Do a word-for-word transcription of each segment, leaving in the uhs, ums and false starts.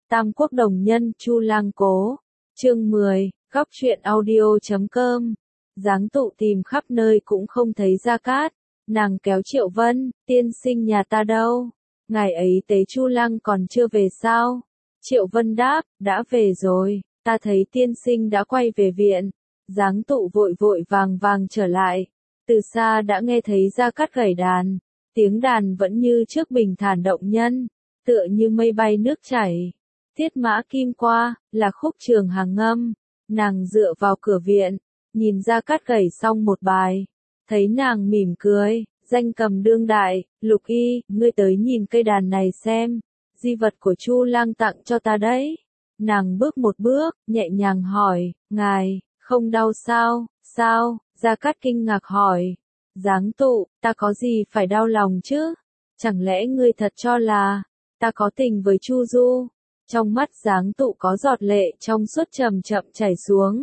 Tam Quốc đồng nhân Chu Lang Cố, chương mười, góc truyện audio chấm com. Giáng tụ tìm khắp nơi cũng không thấy Gia Cát, nàng kéo Triệu Vân, tiên sinh nhà ta đâu? Ngày ấy tế Chu Lăng còn chưa về sao? Triệu Vân đáp, đã về rồi, ta thấy tiên sinh đã quay về viện. Giáng tụ vội vội vàng vàng trở lại, từ xa đã nghe thấy Gia Cát gảy đàn, tiếng đàn vẫn như trước bình thản động nhân, tựa như mây bay nước chảy. Thiết mã kim qua, là khúc trường hàng ngâm, nàng dựa vào cửa viện, nhìn Gia Cát gảy xong một bài, thấy nàng mỉm cười, danh cầm đương đại, Lục Y, ngươi tới nhìn cây đàn này xem, di vật của Chu Lang tặng cho ta đấy. Nàng bước một bước, nhẹ nhàng hỏi, ngài, không đau sao, sao? Gia Cát kinh ngạc hỏi, Giáng tụ, ta có gì phải đau lòng chứ? Chẳng lẽ ngươi thật cho là, ta có tình với Chu Du? Trong mắt Giáng tụ có giọt lệ trong suốt chậm chậm chảy xuống.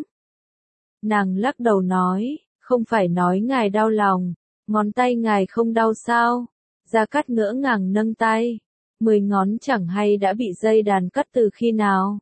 Nàng lắc đầu nói, không phải nói ngài đau lòng, ngón tay ngài không đau sao? Gia Cát ngỡ ngàng nâng tay, mười ngón chẳng hay đã bị dây đàn cắt từ khi nào.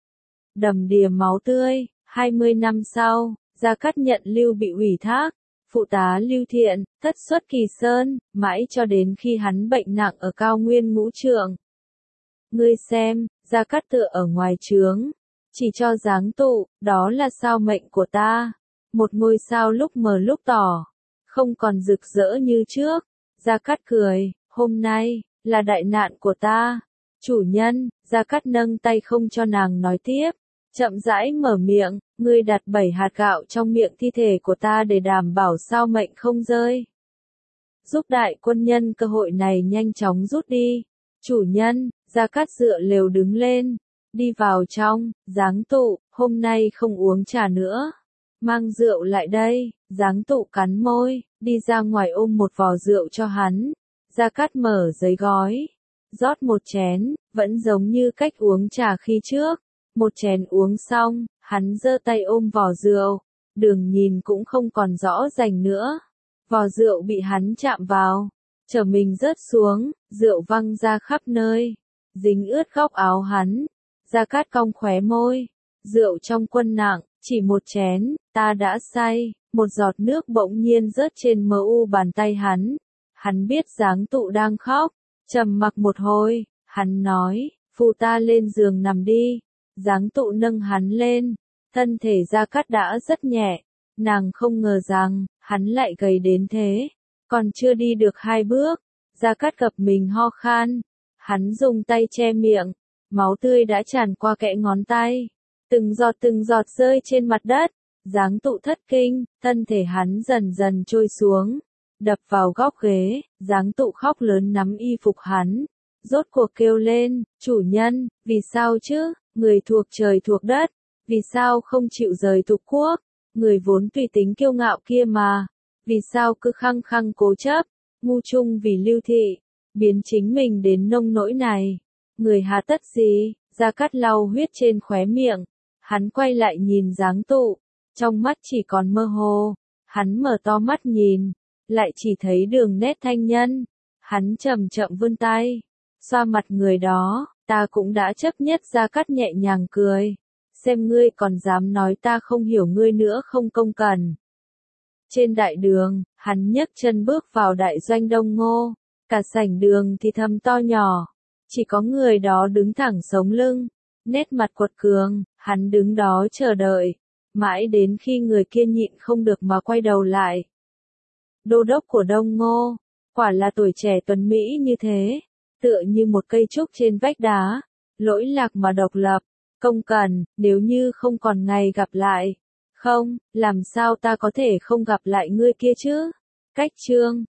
Đầm đìa máu tươi, hai mươi năm sau, Gia Cát nhận Lưu bị ủy thác, phụ tá Lưu Thiện, thất xuất Kỳ Sơn, mãi cho đến khi hắn bệnh nặng ở cao nguyên ngũ trượng. Ngươi xem, Gia Cát tựa ở ngoài trướng, chỉ cho Giáng tụ, đó là sao mệnh của ta. Một ngôi sao lúc mờ lúc tỏ, không còn rực rỡ như trước. Gia Cát cười, hôm nay, là đại nạn của ta. Chủ nhân, Gia Cát nâng tay không cho nàng nói tiếp, chậm rãi mở miệng, ngươi đặt bảy hạt gạo trong miệng thi thể của ta để đảm bảo sao mệnh không rơi. Giúp đại quân nhân cơ hội này nhanh chóng rút đi. Chủ nhân, Gia Cát dựa lều đứng lên, đi vào trong, Giáng tụ, hôm nay không uống trà nữa. Mang rượu lại đây, Giáng tụ cắn môi, đi ra ngoài ôm một vò rượu cho hắn. Gia Cát mở giấy gói, rót một chén, vẫn giống như cách uống trà khi trước. Một chén uống xong, hắn giơ tay ôm vò rượu, đường nhìn cũng không còn rõ rành nữa. Vò rượu bị hắn chạm vào, trở mình rớt xuống, rượu văng ra khắp nơi, dính ướt góc áo hắn. Gia Cát cong khóe môi, rượu trong quân nặng, chỉ một chén, ta đã say. Một giọt nước bỗng nhiên rớt trên mờ u bàn tay hắn. Hắn biết Giáng tụ đang khóc, trầm mặc một hồi, hắn nói, phụ ta lên giường nằm đi. Giáng tụ nâng hắn lên, thân thể Gia Cát đã rất nhẹ, nàng không ngờ rằng, hắn lại gầy đến thế. Còn chưa đi được hai bước, Gia Cát gặp mình ho khan, hắn dùng tay che miệng, máu tươi đã tràn qua kẽ ngón tay, từng giọt từng giọt rơi trên mặt đất. Giáng tụ thất kinh, thân thể hắn dần dần trôi xuống, đập vào góc ghế. Giáng tụ khóc lớn nắm y phục hắn, rốt cuộc kêu lên, chủ nhân, vì sao chứ? Người thuộc trời thuộc đất, vì sao không chịu rời tục quốc? Người vốn tùy tính kiêu ngạo kia mà, vì sao cứ khăng khăng cố chấp, ngu chung vì Lưu thị, biến chính mình đến nông nỗi này? Người hà tất gì? Gia Cát lau huyết trên khóe miệng, hắn quay lại nhìn Giáng tụ, trong mắt chỉ còn mơ hồ. Hắn mở to mắt nhìn, lại chỉ thấy đường nét thanh nhân. Hắn chậm chậm vươn tay, xoa mặt người đó. Ta cũng đã chấp nhất. Gia Cát nhẹ nhàng cười, xem ngươi còn dám nói ta không hiểu ngươi nữa không công cần. Trên đại đường, hắn nhấc chân bước vào đại doanh Đông Ngô, cả sảnh đường thì thầm to nhỏ, chỉ có người đó đứng thẳng sống lưng, nét mặt quật cường. Hắn đứng đó chờ đợi, mãi đến khi người kia nhịn không được mà quay đầu lại. Đô đốc của Đông Ngô, quả là tuổi trẻ tuấn mỹ như thế, tựa như một cây trúc trên vách đá, lỗi lạc mà độc lập. Công cần, nếu như không còn ngày gặp lại, không, làm sao ta có thể không gặp lại ngươi kia chứ? Cách chương